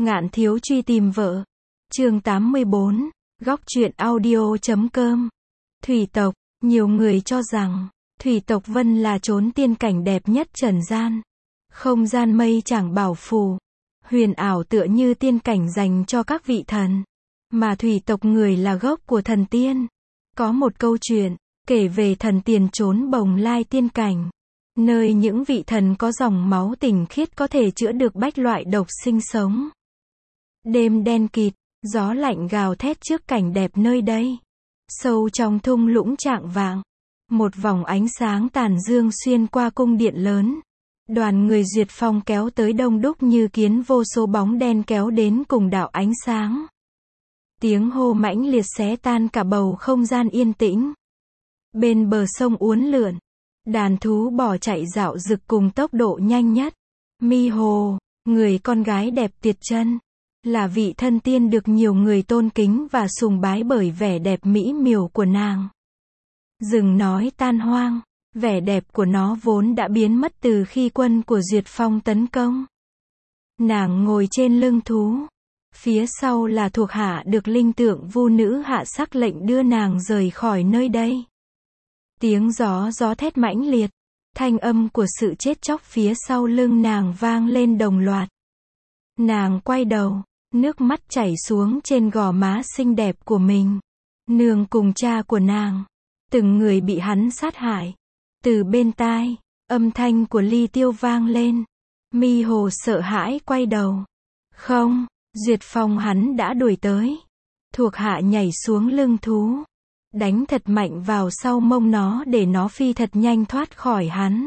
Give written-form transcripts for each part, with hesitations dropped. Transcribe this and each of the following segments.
Ngạn thiếu truy tìm vợ. Chương 84, góc truyện audio.com. Thủy tộc, nhiều người cho rằng, thủy tộc Vân là chốn tiên cảnh đẹp nhất trần gian. Không gian mây chẳng bảo phù, huyền ảo tựa như tiên cảnh dành cho các vị thần. Mà thủy tộc người là gốc của thần tiên. Có một câu chuyện, kể về thần tiền trốn Bồng Lai tiên cảnh. Nơi những vị thần có dòng máu tinh khiết có thể chữa được bách loại độc sinh sống. Đêm đen kịt, gió lạnh gào thét trước cảnh đẹp nơi đây. Sâu trong thung lũng trạng vạng, một vòng ánh sáng tàn dương xuyên qua cung điện lớn. Đoàn người Duyệt Phong kéo tới đông đúc như kiến, vô số bóng đen kéo đến cùng đạo ánh sáng. Tiếng hô mãnh liệt xé tan cả bầu không gian yên tĩnh. Bên bờ sông uốn lượn, đàn thú bò chạy dạo rực cùng tốc độ nhanh nhất. Mi Hồ, người con gái đẹp tuyệt chân, là vị thân tiên được nhiều người tôn kính và sùng bái bởi vẻ đẹp mỹ miều của nàng. Rừng nói tan hoang, vẻ đẹp của nó vốn đã biến mất từ khi quân của Duyệt Phong tấn công. Nàng ngồi trên lưng thú, phía sau là thuộc hạ được linh tượng vu nữ hạ sắc lệnh đưa nàng rời khỏi nơi đây. Tiếng gió thét mãnh liệt, thanh âm của sự chết chóc phía sau lưng nàng vang lên đồng loạt. Nàng quay đầu, nước mắt chảy xuống trên gò má xinh đẹp của mình. Nương cùng cha của nàng, từng người bị hắn sát hại. Từ bên tai, âm thanh của Ly Tiêu vang lên. Mi Hồ sợ hãi quay đầu. Không, Duyệt Phong hắn đã đuổi tới. Thuộc hạ nhảy xuống lưng thú, đánh thật mạnh vào sau mông nó để nó phi thật nhanh thoát khỏi hắn.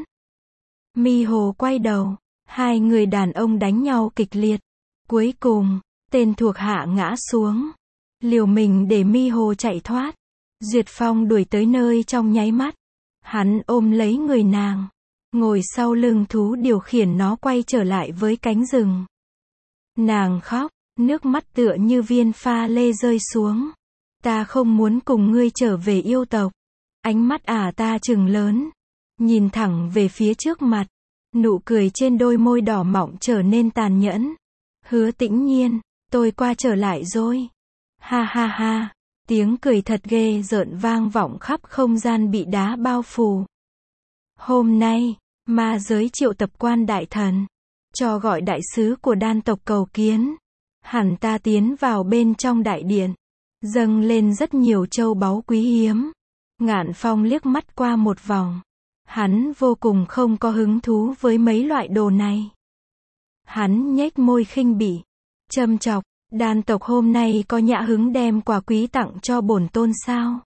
Mi Hồ quay đầu, hai người đàn ông đánh nhau kịch liệt. Cuối cùng, tên thuộc hạ ngã xuống, liều mình để Mi Hồ chạy thoát. Duyệt Phong đuổi tới nơi trong nháy mắt. Hắn ôm lấy người nàng, ngồi sau lưng thú điều khiển nó quay trở lại với cánh rừng. Nàng khóc, nước mắt tựa như viên pha lê rơi xuống. Ta không muốn cùng ngươi trở về yêu tộc. Ánh mắt ta trừng lớn, nhìn thẳng về phía trước mặt. Nụ cười trên đôi môi đỏ mọng trở nên tàn nhẫn. Hứa Tĩnh Nhiên, tôi qua trở lại rồi. Ha ha ha, tiếng cười thật ghê rợn vang vọng khắp không gian bị đá bao phủ. Hôm nay, ma giới triệu tập quan đại thần, cho gọi đại sứ của đan tộc cầu kiến. Hẳn ta tiến vào bên trong đại điện, dâng lên rất nhiều châu báu quý hiếm. Ngạn Phong liếc mắt qua một vòng. Hắn vô cùng không có hứng thú với mấy loại đồ này. Hắn nhếch môi khinh bỉ, châm chọc, đan tộc hôm nay có nhã hứng đem quà quý tặng cho bổn tôn sao?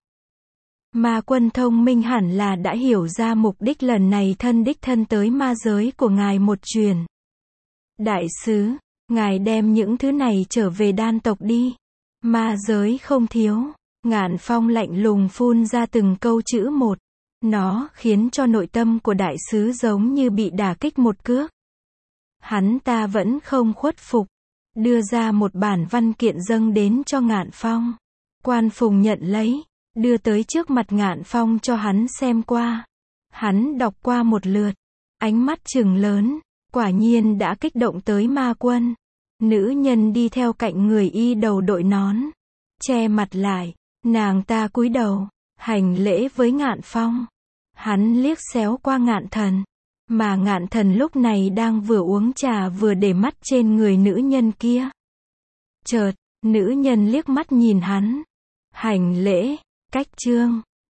Ma Quân thông minh hẳn là đã hiểu ra mục đích lần này đích thân tới ma giới của ngài một truyền. Đại sứ, ngài đem những thứ này trở về đan tộc đi. Ma giới không thiếu. Ngạn Phong lạnh lùng phun ra từng câu chữ một. Nó khiến cho nội tâm của đại sứ giống như bị đả kích một cước. Hắn ta vẫn không khuất phục, đưa ra một bản văn kiện dâng đến cho Ngạn Phong. Quan Phùng nhận lấy, đưa tới trước mặt Ngạn Phong cho hắn xem qua. Hắn đọc qua một lượt, ánh mắt trừng lớn, quả nhiên đã kích động tới Ma Quân. Nữ nhân đi theo cạnh người y đầu đội nón, che mặt lại, nàng ta cúi đầu, hành lễ với Ngạn Phong. Hắn liếc xéo qua Ngạn Thần, mà Ngạn Thần lúc này đang vừa uống trà vừa để mắt trên người nữ nhân kia. Chợt, nữ nhân liếc mắt nhìn hắn, hành lễ, cách trương,